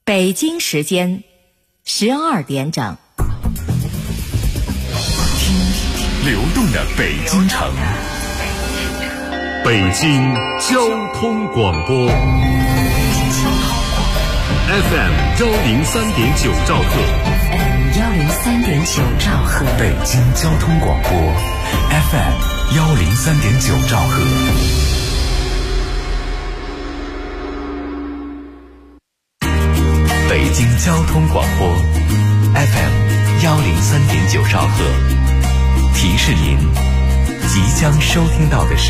北京时间12点整。 听流动的北京城，北京交通广播 FM 103.9兆赫 103.9兆赫， 北京交通广播 FM 103.9兆赫。北京交通广播 FM 103.9兆赫，提示您即将收听到的是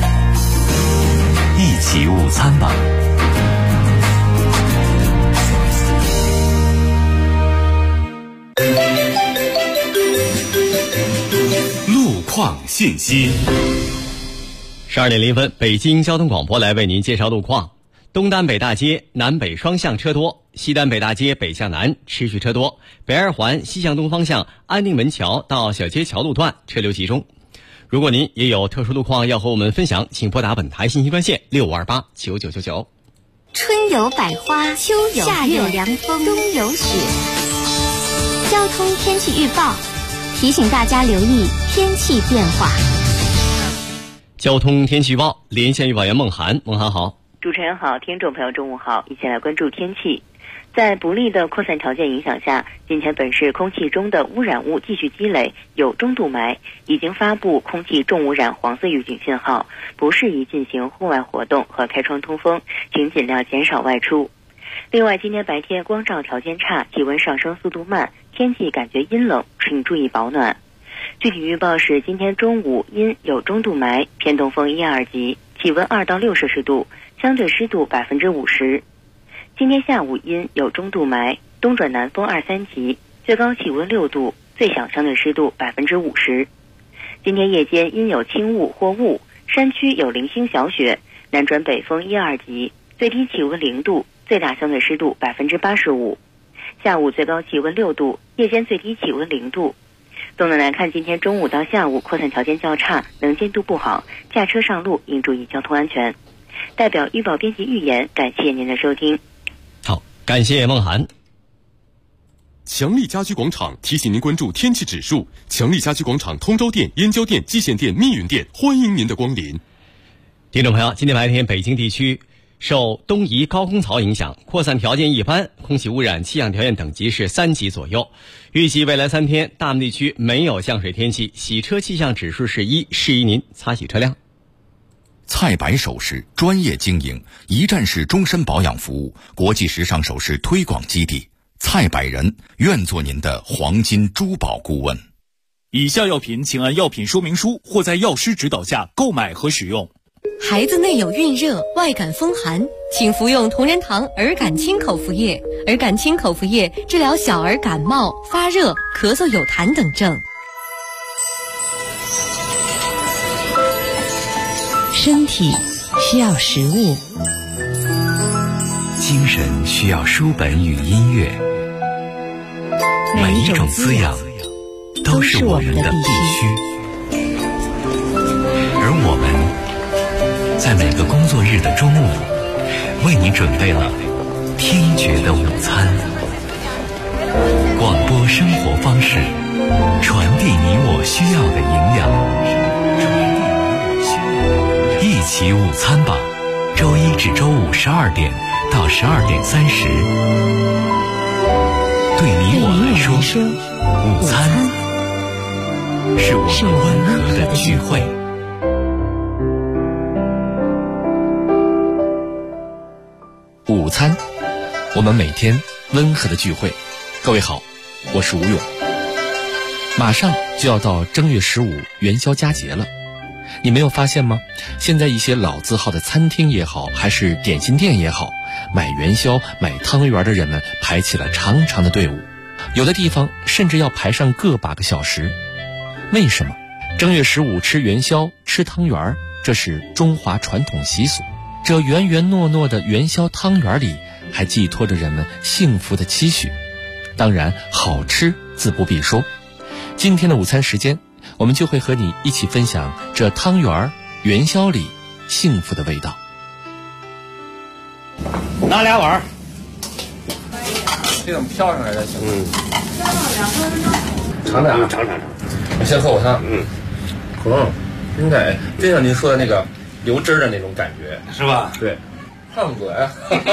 一起午餐吧。路况信息。 12点0分，北京交通广播来为您介绍路况。东单北大街南北双向车多，西单北大街北向南持续车多，北二环西向东方向安定门桥到小街桥路段车流集中。如果您也有特殊路况要和我们分享，请拨打本台信息专线65289999。 春有百花，秋有夏有凉风，冬有雪。交通天气预报提醒大家留意天气变化。 交通天气预报，连线预报员孟涵。孟涵好。 主持人好，听众朋友中午好，一起来关注天气。在不利的扩散条件影响下，今天本市空气中的污染物继续积累，有中度霾，已经发布空气重污染黄色预警信号，不适宜进行户外活动和开窗通风，请尽量减少外出。另外，今天白天光照条件差，气温上升速度慢，天气感觉阴冷，请注意保暖。具体预报是：今天中午阴有中度霾，偏东风1、2级，气温2到6摄氏度，相对湿度50%。今天下午阴有中度霾，东转南风2、3级，最高气温6度，最小相对湿度50%。今天夜间阴有轻雾或雾，山区有零星小雪，南转北风1、2级，最低气温0度，最大相对湿度85%。下午最高气温6度，夜间最低气温0度。总的来看，今天中午到下午扩散条件较差，能见度不好，驾车上路应注意交通安全。代表预报编辑预言，感谢您的收听。 好，感谢孟涵。 强力家居广场提醒您关注天气指数。强力家居广场通州店、燕郊店、蓟县店、密云店，欢迎您的光临。 听众朋友，今天白天北京地区受东移高空槽影响，扩散条件一般，空气污染气象条件等级是3级左右。预计未来3天大部分地区没有降水天气，洗车气象指数是1，适宜您擦洗车辆。 蔡白首饰专业经营，一站式终身保养服务，国际时尚首饰推广基地。蔡百人愿做您的黄金珠宝顾问。 以下药品请按药品说明书或在药师指导下购买和使用。 孩子内有孕热、外感风寒，请服用同仁堂儿感清口服液。儿感清口服液治疗小儿感冒、发热、咳嗽有痰等症。 身体需要食物， 精神需要书本与音乐，每一种滋养都是我们的必须。而我们在每个工作日的中午，为你准备了听觉的午餐。广播生活方式，传递你我需要的营养。一起午餐吧，周一至周五12点到12点30。对你我来说，午餐是我们温和的聚会。 午餐，我们每天温和的聚会。各位好，我是吴勇。马上就要到正月15元宵佳节了，你没有发现吗？现在一些老字号的餐厅也好，还是点心店也好，买元宵、买汤圆的人们排起了长长的队伍，有的地方甚至要排上个把个小时。为什么？正月15吃元宵、吃汤圆，这是中华传统习俗。这圆圆糯糯的元宵汤圆里，还寄托着人们幸福的期许。当然，好吃自不必说。今天的午餐时间，我们就会和你一起分享这汤圆、元宵里幸福的味道。 拿2碗， 这种飘上来的行吗？尝尝啊，尝。我先喝口汤。应该就像您说的那个流汁的那种感觉， 是吧？ 对，胖子呀。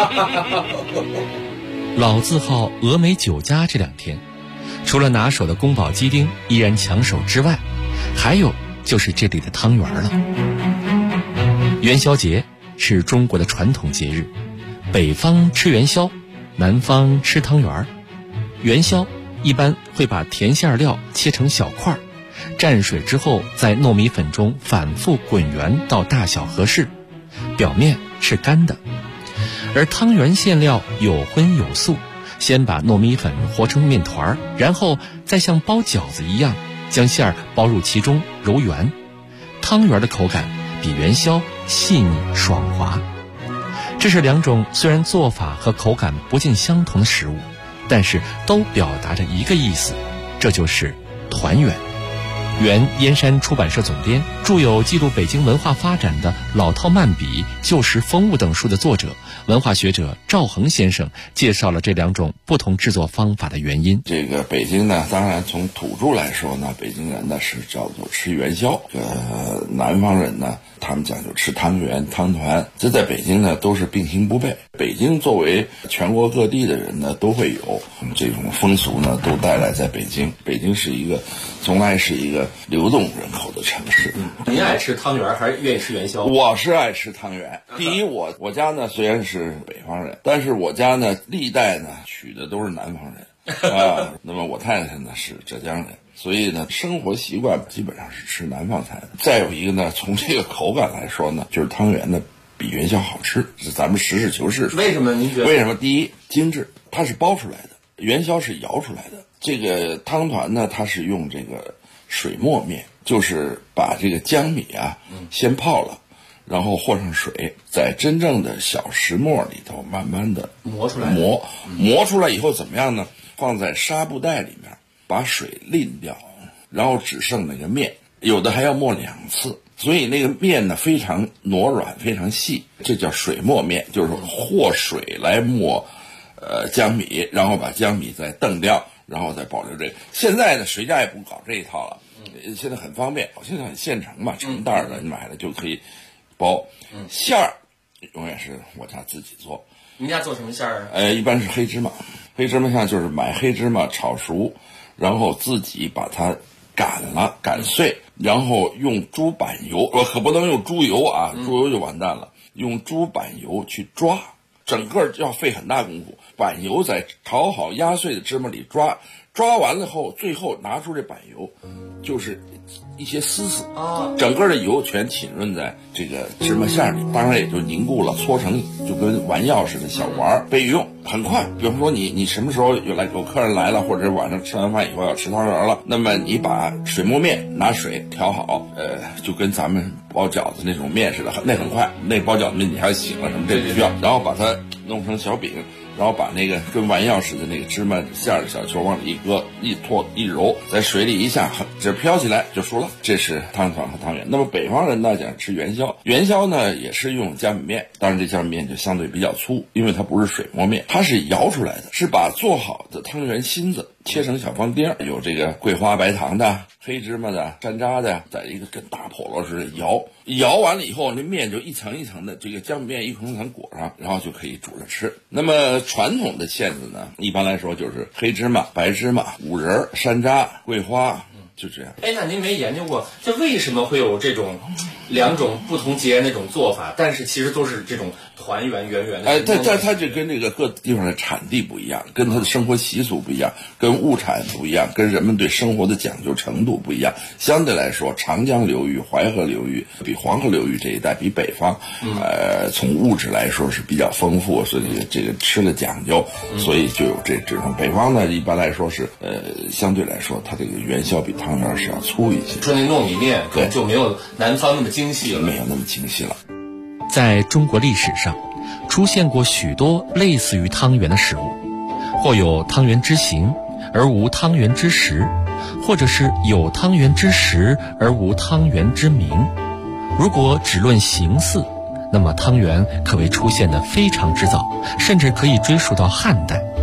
老字号峨眉酒家这2天，除了拿手的宫保鸡丁依然抢手之外，还有就是这里的汤圆了。元宵节是中国的传统节日，北方吃元宵，南方吃汤圆。元宵一般会把甜馅料切成小块，蘸水之后在糯米粉中反复滚圆到大小合适，表面是干的。而汤圆馅料有荤有素，先把糯米粉和成面团，然后再像包饺子一样将馅儿包入其中揉圆。汤圆的口感比元宵细腻爽滑。这是2种虽然做法和口感不尽相同的食物，但是都表达着一个意思，这就是团圆。原燕山出版社总编，著有记录北京文化发展的《老饕漫笔》《旧时风物》等书的作者、文化学者赵恒先生介绍了这2种不同制作方法的原因。 这个北京呢，当然从土著来说呢，北京人呢是叫做吃元宵，南方人呢他们讲究吃汤圆、汤团，这在北京呢都是并行不悖。北京作为全国各地的人呢，都会有这种风俗呢，都带来在北京。北京是一个从来是一个流动人口的城市。 您爱吃汤圆还是愿意吃元宵？ 我是爱吃汤圆。第一，我家呢虽然是北方人，但是我家呢历代呢娶的都是南方人啊。那么我太太呢是浙江人，所以呢生活习惯基本上是吃南方菜的。再有一个呢，从这个口感来说呢，就是汤圆呢比元宵好吃，是咱们实事求是说。 为什么您觉得？ 为什么？第一，精致，它是包出来的，元宵是摇出来的。这个汤团呢，它是用这个水磨面，就是把这个江米啊先泡了，然后和上水，在真正的小石磨里头慢慢的磨出来。 磨出来以后怎么样呢？放在纱布袋里面，把水淋掉，然后只剩那个面，有的还要磨2次。所以那个面呢非常糯软，非常细，这叫水磨面，就是和水来磨江米，然后把江米再澄掉，然后再保留这个。现在呢谁家也不搞这一套了，现在很方便，现在很现成嘛，成袋的你买了就可以包。馅儿永远是我家自己做。 您家做什么馅儿啊？ 一般是黑芝麻馅，就是买黑芝麻炒熟，然后自己把它擀碎，然后用猪板油，可不能用猪油啊，猪油就完蛋了，用猪板油去抓，整个要费很大功夫。板油在炒好压碎的芝麻里抓完了后，最后拿出这板油，就是一些丝丝啊，整个的油全浸润在这个芝麻馅里，当然也就凝固了，搓成就跟丸药似的小丸备用，很快。比方说你什么时候有客人来了，或者晚上吃完饭以后要吃汤圆了，那么你把水磨面拿水调好，就跟咱们包饺子那种面似的，那很快。那包饺子面你还要醒了什么，这不需要。然后把它弄成小饼，然后把那个跟丸药似的那个芝麻馅的小球往里一搁，一拖一揉，在水里一下，这飘起来就熟了。这是汤团和汤圆。那么北方人呢讲吃元宵，元宵呢也是用江米面，当然这江米面就相对比较粗，因为它不是水磨面，它是摇出来的，是把做好的汤圆芯子切成小方丁，有这个桂花白糖的、黑芝麻的、山楂的，在一个跟大笸箩似的摇完了以后，那面就一层一层的，这个江米面一层层裹上，然后就可以煮着吃。那么传统的馅子呢，一般来说就是黑芝麻、白芝麻、五仁、山楂、桂花，就这样。 那您没研究过，这为什么会有这种2种不同截然的这种做法，但是其实都是这种团圆圆圆的？ 它就跟这个各地方的产地不一样，跟它的生活习俗不一样，跟物产不一样，跟人们对生活的讲究程度不一样。相对来说，长江流域、淮河流域比黄河流域这一带比北方，从物质来说是比较丰富，所以这个吃的讲究，所以就有这种。北方呢，一般来说是相对来说，它这个元宵比汤圆是要粗一些。 说那糯米面可能就没有南方那么精细了， 没有那么精细了。 在中国历史上，出现过许多类似于汤圆的食物，或有汤圆之形而无汤圆之实，或者是有汤圆之实而无汤圆之名。如果只论形似，那么汤圆可谓出现得非常之早，甚至可以追溯到汉代。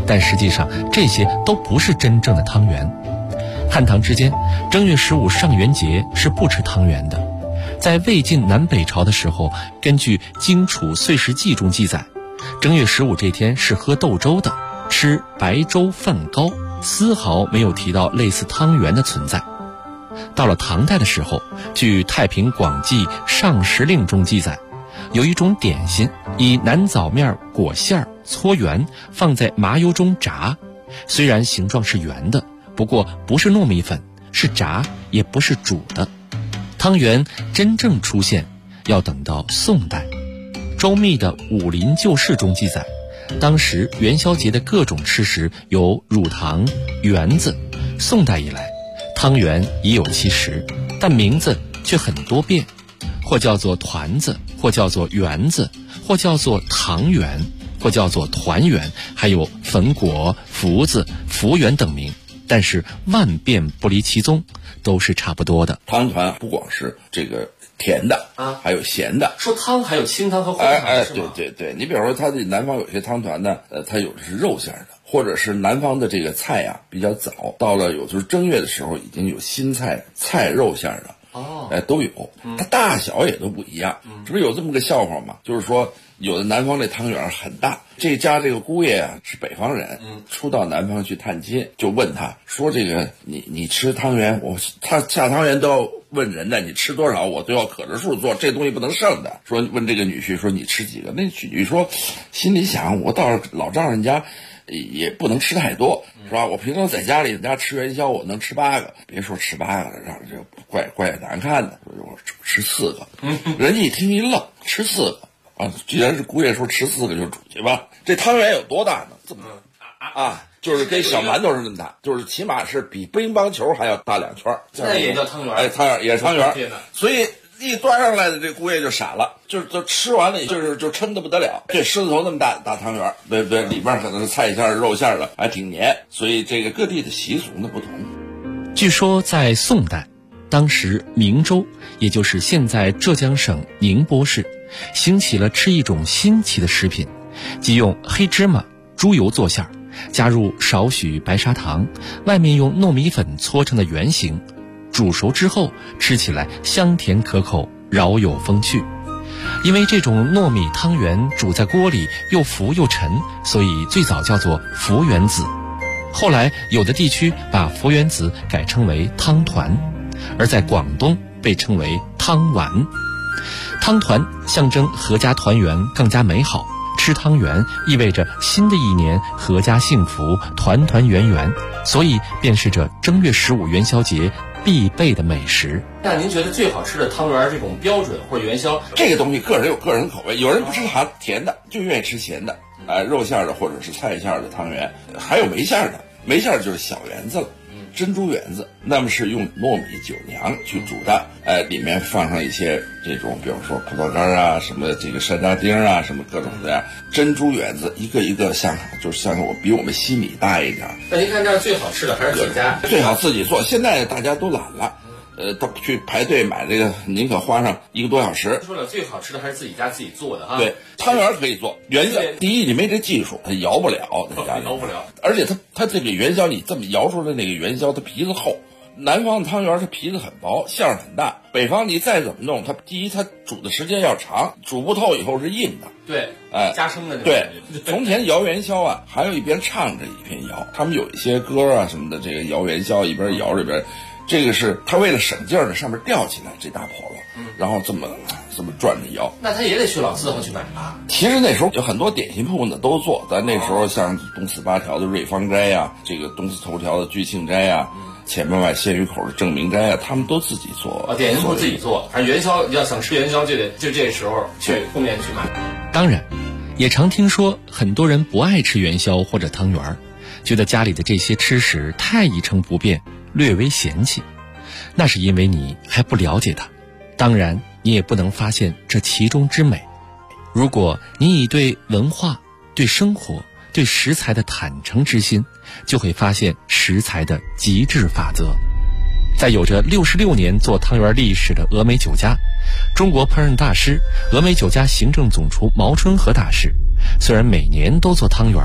但实际上这些都不是真正的汤圆。汉唐之间，正月15上元节是不吃汤圆的。在魏晋南北朝的时候，根据《荆楚岁时记》中记载，正月15这天是喝豆粥的，吃白粥饭糕，丝毫没有提到类似汤圆的存在。到了唐代的时候，据《太平广记上食令》中记载，有一种点心以南枣面裹馅搓圆，放在麻油中炸，虽然形状是圆的，不过不是糯米粉，是炸，也不是煮的。汤圆真正出现要等到宋代。周密的《武林旧事》中记载，当时元宵节的各种吃食有乳糖、圆子。宋代以来，汤圆已有其实，但名字却很多变，或叫做团子，或叫做圆子，或叫做糖圆，或叫做团圆，还有粉果、福子、福圆等名，但是万变不离其宗，都是差不多的。 汤团不光是这个甜的啊，还有咸的。 说汤还有清汤和红汤，是吗？ 对，你比如说它这南方有些汤团呢，它有的是肉馅的，或者是南方的这个菜呀比较早，到了有就是正月的时候已经有新菜肉馅的。都有，它大小也都不一样。这不是有这么个笑话吗？就是说，有的南方这汤圆很大，这家这个姑爷啊是北方人，初到南方去探亲，就问他说：“这个你吃汤圆，他下汤圆都要问人的，你吃多少我都要可着数做，这东西不能剩的。”说问这个女婿说你吃几个？那女婿说心里想我到老丈人家也不能吃太多，是吧？我平常在家里人家吃元宵，我能吃8个，别说吃8个了，让这怪难看的。我吃4个，人家一听一愣，吃4个啊！既然是姑爷说吃4个就煮去吧。这汤圆有多大呢？这么啊，就是跟小馒头是那么大，就是起码是比乒乓球还要大2圈。 那也叫汤圆？ 哎，汤圆也是汤圆。所以一端上来的这姑爷就傻了，就吃完了，就撑得不得了。这狮子头那么大汤圆，对不对？里边可能是菜馅肉馅的，还挺黏。所以这个各地的习俗呢不同。 据说在宋代，当时明州，也就是现在浙江省宁波市，兴起了吃一种新奇的食品，即用黑芝麻、猪油做馅儿，加入少许白砂糖，外面用糯米粉搓成的圆形，煮熟之后吃起来香甜可口，饶有风趣。因为这种糯米汤圆煮在锅里又浮又沉，所以最早叫做浮圆子。后来有的地区把浮圆子改称为汤团，而在广东被称为汤丸。汤团象征阖家团圆更加美好，吃汤圆意味着新的一年阖家幸福，团团圆圆，所以便是这正月15元宵节必备的美食。 那您觉得最好吃的汤圆这种标准或者元宵？ 这个东西个人有个人口味，有人不吃甜的，就愿意吃咸的，肉馅的或者是菜馅的汤圆，还有梅馅的。梅馅就是小圆子了，珍珠圆子，那么是用糯米酒酿去煮的，里面放上一些这种，比如说葡萄干啊，什么这个山楂丁啊，什么各种各样珍珠圆子，一个一个像我比我们西米大一点。 那您看这最好吃的还是自己家？ 最好自己做。现在大家都懒了。到去排队买这个，您可花上1个多小时。 说了，最好吃的还是自己家自己做的哈。 对，汤圆可以做，元宵第一你没这技术，它摇不了， 摇不了。 而且它这个元宵，你这么摇出来那个元宵，它皮子厚。南方的汤圆它皮子很薄，馅儿很大。北方你再怎么弄，它第一它煮的时间要长，煮不透以后是硬的。 对，加生的。 对，从前摇元宵啊，还有一边唱着一边摇，他们有一些歌啊什么的，这个摇元宵一边摇这边。这个是他为了省劲儿的，上面吊起来这大笸箩，然后这么转着摇。 那他也得去老字号去买吧？ 其实那时候有很多点心铺呢都做，咱那时候像东四八条的瑞芳斋呀，这个东四头条的聚庆斋呀，前门外鲜鱼口的正明斋呀，他们都自己做。 点心铺自己做，反正元宵要想吃元宵就这时候去后面去买。 当然，也常听说很多人不爱吃元宵或者汤圆，觉得家里的这些吃食太一成不变，略微嫌弃，那是因为你还不了解它，当然你也不能发现这其中之美。如果你以对文化、对生活、对食材的坦诚之心，就会发现食材的极致法则。在有着66年做汤圆历史的峨眉酒家，中国烹饪大师、峨眉酒家行政总厨毛春和大师，虽然每年都做汤圆，但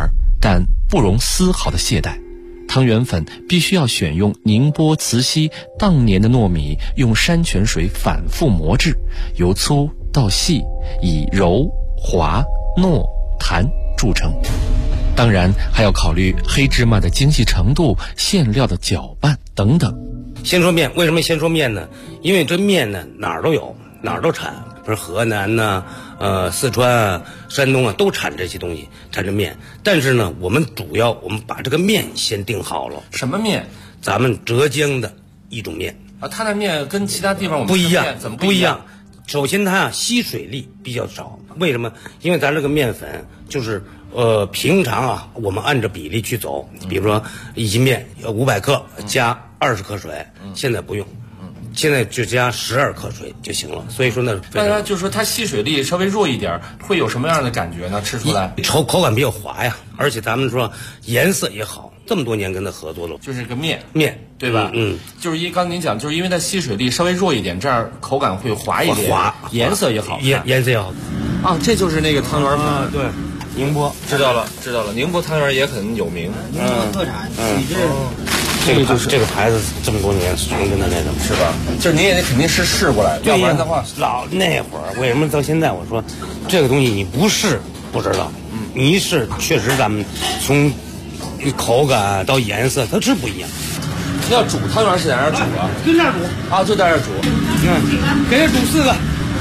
但不容丝毫的懈怠。汤圆粉必须要选用宁波慈溪当年的糯米，用山泉水反复磨制，由粗到细，以柔、滑、糯、弹著称。当然还要考虑黑芝麻的精细程度、馅料的搅拌等等。 先说面，为什么先说面呢？因为这面呢哪儿都有，哪儿都产，不是河南呐、四川啊、山东啊都产这些东西，产这面。但是呢，我们把这个面先定好了。 什么面？ 咱们浙江的一种面啊，它的面跟其他地方我们不一样， 怎么不一样？ 首先它吸水力比较少，为什么？因为咱这个面粉就是平常啊，我们按照比例去走，比如说一斤面500克加20克水，现在不用。现在就加12克水就行了，所以说呢， 大家就是说它吸水力稍微弱一点，会有什么样的感觉呢？吃出来口感比较滑呀，而且咱们说颜色也好，这么多年跟它合作了， 就是个面对吧？ 就是刚才您讲，就是因为它吸水力稍微弱一点，这样口感会滑一点，颜色也好， 颜色也好啊，这就是那个汤圆粉， 对，宁波知道了，宁波汤圆也很有名， 宁波特产， 这个牌子这么多年传跟的那种是吧？就是您也肯定是试过来，要不然的话， 那会儿为什么到现在我说这个东西你不试不知道，你一试确实咱们从口感到颜色它是不一样。 要煮汤圆是在哪儿煮啊？ 就这样煮啊，就在这儿煮。 给这煮4个。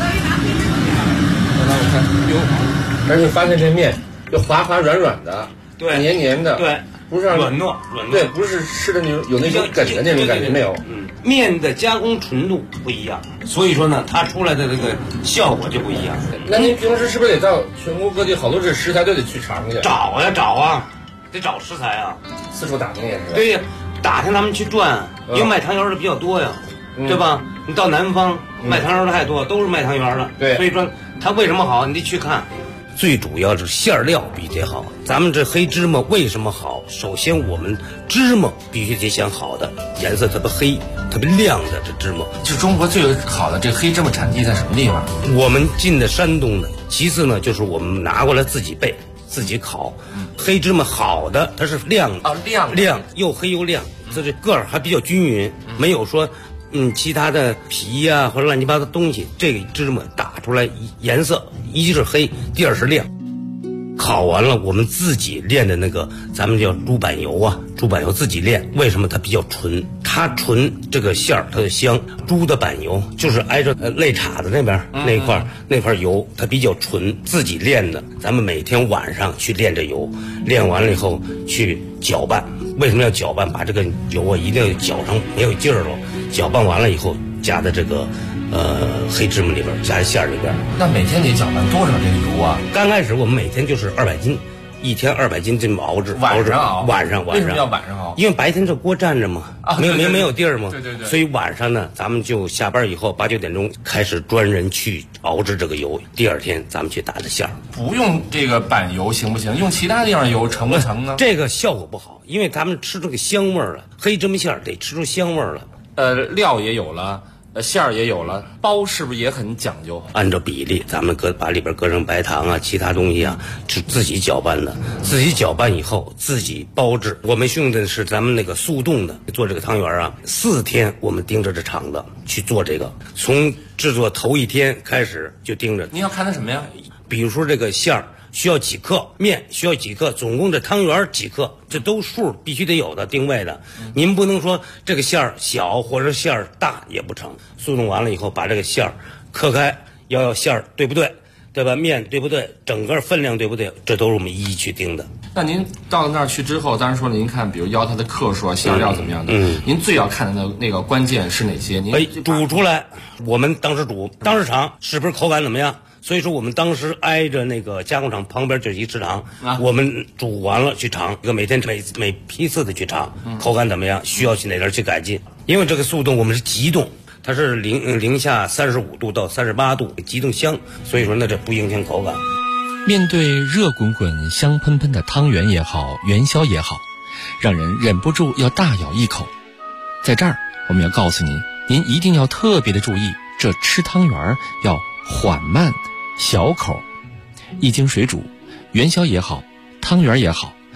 我看，哟，而且发现这面就滑滑软软的， 对， 黏黏的， 对。 不是软糯， 对，不是吃的有那种梗的那种感觉没有。 面的加工纯度不一样，所以说呢，它出来的这个效果就不一样。 那您平时是不是得到全国各地好多这食材都得去尝去？ 找啊，得找食材啊， 四处打听也是。 对呀，打听咱们去转，因为卖汤圆的比较多呀，对吧？你到南方卖汤圆的太多，都是卖汤圆的， 对， 所以说它为什么好，你得去看。最主要是馅料比这好，咱们这黑芝麻为什么好？首先我们芝麻必须得选好的，颜色特别黑、特别亮的这芝麻。 就中国最好的这黑芝麻产地在什么地方？ 我们进的山东的。其次呢，就是我们拿过来自己焙、自己烤。黑芝麻好的，它是亮的亮又黑又亮，这个儿还比较均匀，没有说其他的皮呀或者乱七八糟东西。这个芝麻打出来颜色一是黑，第二是亮。烤完了我们自己炼的那个咱们叫猪板油啊，猪板油自己炼，为什么它比较纯？它纯这个馅儿它就香。猪的板油就是挨着肋叉子那边那块油，它比较纯，自己炼的。咱们每天晚上去炼这油，炼完了以后去搅拌。为什么要搅拌？把这个油啊一定要搅成没有劲儿了。搅拌完了以后加在这个黑芝麻里边，加在馅儿里边。 那每天得搅拌多少这个油啊？ 刚开始我们每天就是200斤，一天200斤这么熬制。 晚上为什么要晚上熬？ 因为白天这锅站着嘛，没有地儿嘛。 对。 所以晚上呢，咱们就下班以后8、9点钟开始专人去熬制这个油，第二天咱们去打这馅儿。 不用这个板油行不行？用其他地方油成不成呢？ 这个效果不好，因为咱们吃这个香味儿了，黑芝麻馅儿得吃出香味儿了。 料也有了。馅儿也有了，包是不是也很讲究？ 按照比例，咱们把里边搁上白糖啊，其他东西啊，是自己搅拌的。自己搅拌以后，自己包制。我们用的是咱们那个速冻的，做这个汤圆啊，4天我们盯着这厂子去做这个，从制作头1天开始就盯着。 你要看它什么呀？ 比如说这个馅儿需要几克，面需要几克，总共这汤圆几克，这都数必须得有的定位的。您不能说这个馅儿小或者馅儿大也不成。速冻完了以后，把这个馅儿磕开，要馅儿对不对，对吧？面对不对，整个分量对不对，这都是我们一一去定的。 那您到那儿去之后，当然说了，您看，比如要它的克数啊、馅料怎么样的，您最要看的那个关键是哪些？您煮出来，我们当时煮，当时尝是不是口感怎么样？所以说我们当时挨着那个加工厂旁边就是一食堂，我们煮完了去尝，每天每批次的去尝，口感怎么样，需要去哪点去改进。因为这个速冻我们是急冻，它是零下35度到38度急冻香，所以说那这不影响口感。 面对热滚滚香喷喷的汤圆也好，元宵也好，让人忍不住要大咬一口。在这儿我们要告诉您一定要特别的注意，这吃汤圆要缓慢小口，一经水煮，元宵也好，汤圆也好，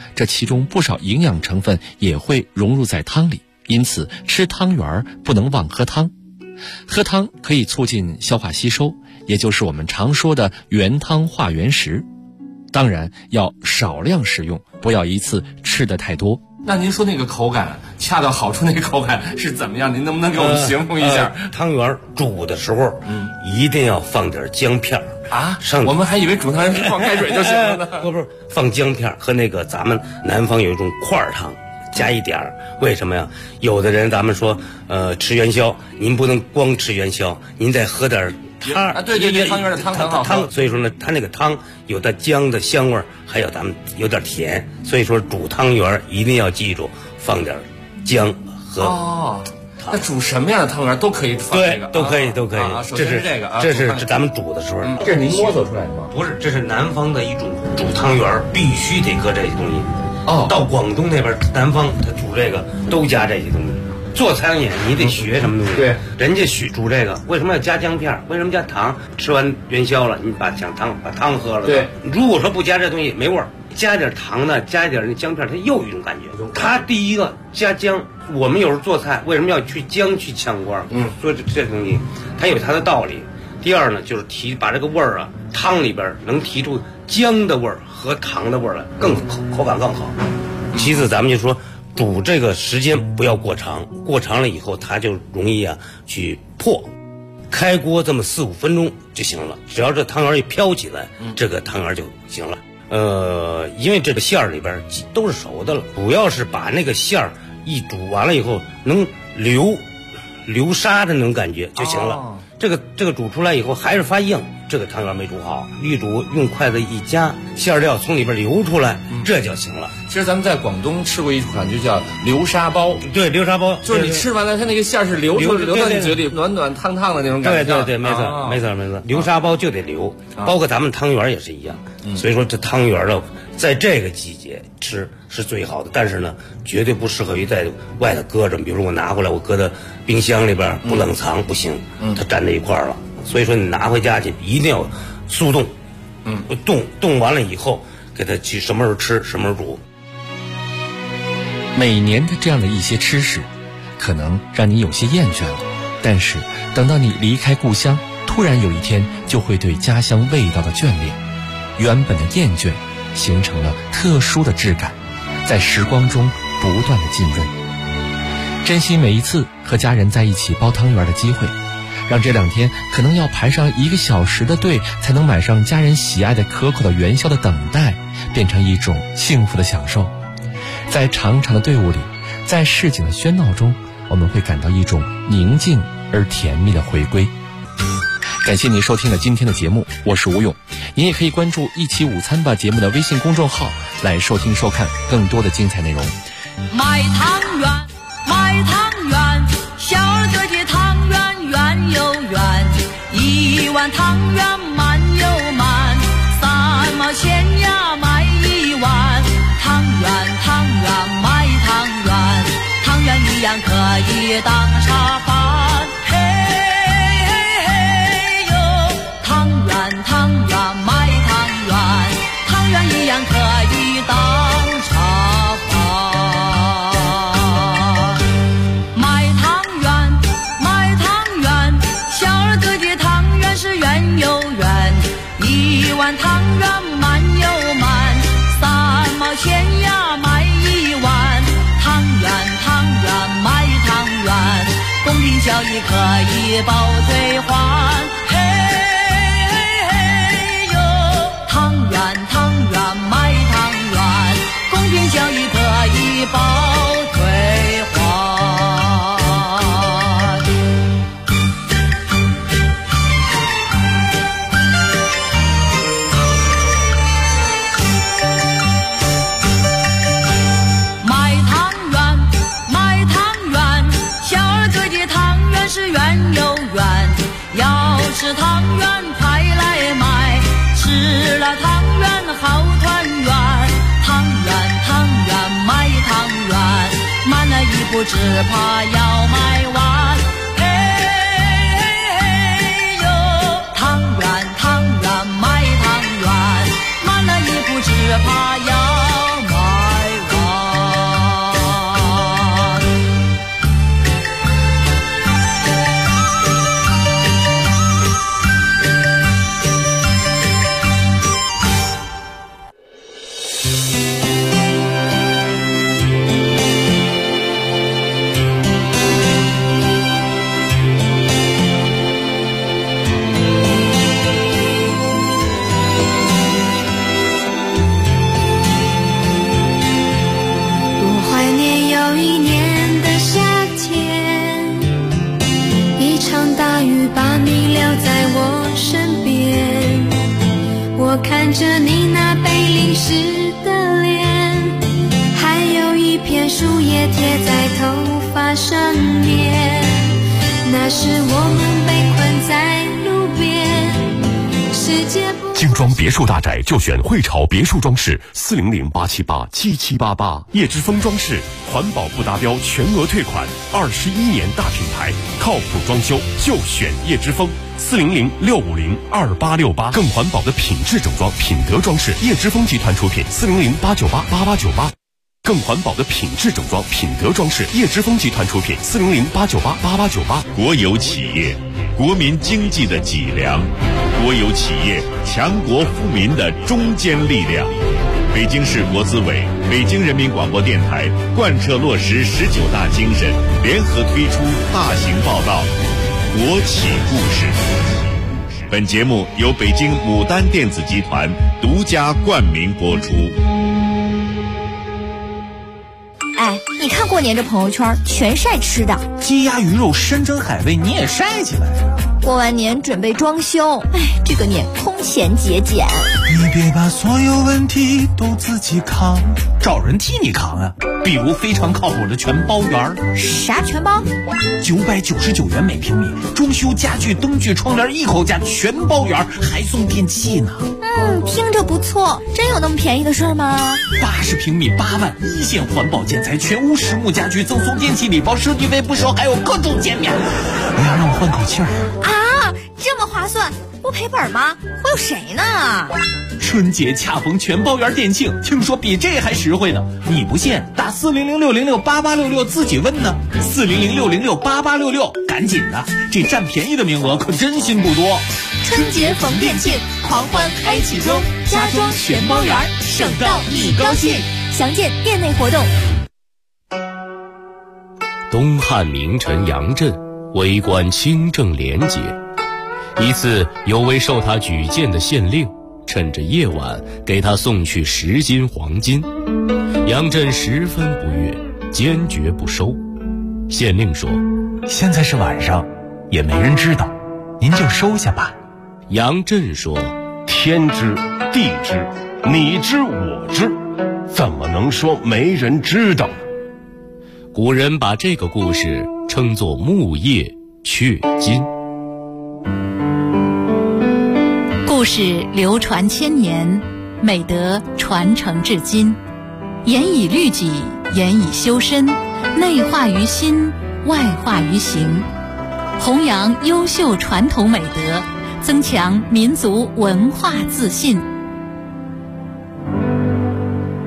这其中不少营养成分也会融入在汤里，因此吃汤圆不能忘喝汤。喝汤可以促进消化吸收，也就是我们常说的原汤化原食。当然要少量食用，不要一次吃得太多。 那您说那个口感恰到好处，那个口感是怎么样？您能不能给我们形容一下？ 汤圆煮的时候，一定要放点姜片啊。我们还以为煮汤圆是放开水就行了呢。 不是，放姜片和那个咱们南方有一种块汤，加一点儿。为什么呀？有的人咱们说，吃元宵，您不能光吃元宵，您再喝点汤啊。对，汤圆的汤很好喝。 所以说呢，它那个汤有的姜的香味，还有咱们有点甜，所以说煮汤圆一定要记住放点姜和那煮什么样的汤圆都可以放这个， 都可以。 首先是这个这是咱们煮的时候， 这是您摸索出来的吗？ 不是，这是南方的一种煮汤圆，必须得搁这些东西。到广东那边，南方他煮这个都加这些东西。做餐饮你得学什么东西？对，人家煮这个为什么要加姜片？为什么加糖？吃完元宵了，你把汤喝了。对，如果说不加这东西没味儿，加点糖呢，加一点那姜片，它又有一种感觉。它第一个加姜，我们有时候做菜为什么要去姜去炝锅？所以这东西它有它的道理。第二呢，就是把这个味儿啊，汤里边能提出姜的味儿和糖的味儿来，更口感更好。其次，咱们就说。煮这个时间不要过长，过长了以后它就容易去破。开锅这么4-5分钟就行了，只要这汤圆一飘起来，这个汤圆就行了。因为这个馅儿里边都是熟的了，主要是把那个馅儿一煮完了以后能流沙的那种感觉就行了。这个煮出来以后还是发硬，这个汤圆没煮好。一煮用筷子一夹，馅料从里边流出来，这就行了。 其实咱们在广东吃过一款就叫流沙包， 对，流沙包就是你吃完了，它那个馅是流到你嘴里，暖暖烫烫的那种感觉。 对，没错。流沙包就得流，包括咱们汤圆也是一样。所以说这汤圆呢，在这个季节吃是最好的，但是呢，绝对不适合于在外头搁着。比如说我拿回来，我搁在冰箱里边不冷藏不行，它粘在一块了。所以说你拿回家去一定要速冻，冻完了以后给它去什么时候吃什么时候煮。 每年的这样的一些吃食，可能让你有些厌倦了，但是等到你离开故乡，突然有一天就会对家乡味道的眷恋，原本的厌倦形成了特殊的质感，在时光中不断的浸润。珍惜每一次和家人在一起包汤圆的机会，让这2天可能要排上1个小时的队才能买上家人喜爱的可口的元宵的等待，变成一种幸福的享受。在长长的队伍里，在市井的喧闹中，我们会感到一种宁静而甜蜜的回归。感谢您收听了今天的节目，我是吴勇。您也可以关注一起午餐吧节目的微信公众号来收听收看更多的精彩内容。 卖汤圆，卖汤圆，小儿个的汤圆圆又圆，1碗汤圆满又满，3毛钱呀买1碗。汤圆卖汤圆，汤圆一样可以当茶饭。嘿哟，汤圆卖汤圆，汤圆一样可以当茶饭。卖汤圆，小儿个的汤圆是圆又圆，1碗汤圆满又满，3毛钱呀买1碗。汤圆卖汤圆，公平交易可以保退还。嘿哟，汤圆卖汤圆，公平交易可以保退还。是圆又圆，要吃汤圆快来买，吃了汤圆好团圆。汤圆卖汤圆，慢了一步只怕要卖完。嘿哟，汤圆卖汤圆，慢了一步只怕要卖我看着你那被淋湿的脸，还有一片树叶贴在头发上面，那是我们被困在路边，世界不。 精装别墅大宅就选汇潮别墅装饰，400-878-7788。叶之峰装饰，环保不达标全额退款，21年大品牌，靠谱装修就选叶之峰。400-650-2868，更环保的品质整装，品德装饰，叶之峰集团出品。400-898-8898，更环保的品质整装，品德装饰，叶之峰集团出品。400-898-8898。 国有企业，国民经济的脊梁。国有企业，强国富民的中坚力量。北京市国资委、北京人民广播电台贯彻落实19大精神，联合推出大型报道《国企故事》。本节目由北京牡丹电子集团独家冠名播出。 哎，你看过年这朋友圈全晒吃的， 鸡鸭鱼肉山珍海味你也晒起来呀。 过完年准备装修，哎，这个年空前节俭。 你别把所有问题都自己扛，找人替你扛啊。比如非常靠谱的全包园。 啥全包 ？999元每平米，装修家具、灯具、窗帘一口价，全包圆，还送电器呢。 听着不错，真有那么便宜的事吗 ？80平米8万，一线环保建材，全屋实木家居，赠送电器礼包，设计费不收，还有各种减免。哎呀，让我换口气儿啊！这么划算，不赔本吗？忽悠谁呢？ 春节恰逢全包圆店庆，听说比这还实惠呢。你不信？打400-606-8866自己问呢。400-606-8866，赶紧的，这占便宜的名额可真心不多。 春节逢店庆，狂欢开启中，家装全包圆，省到你高兴。详见店内活动。 东汉名臣杨震为官清正廉洁，一次有位受他举荐的县令趁着夜晚给他送去10斤黄金，杨震十分不悦，坚决不收。县令说：“ 现在是晚上，也没人知道，您就收下吧。” 杨震说：“ 天知地知，你知我知，怎么能说没人知道呢？” 古人把这个故事称作木叶雀金。 故事流传千年，美德传承至今，严以律己，严以修身，内化于心，外化于行，弘扬优秀传统美德，增强民族文化自信，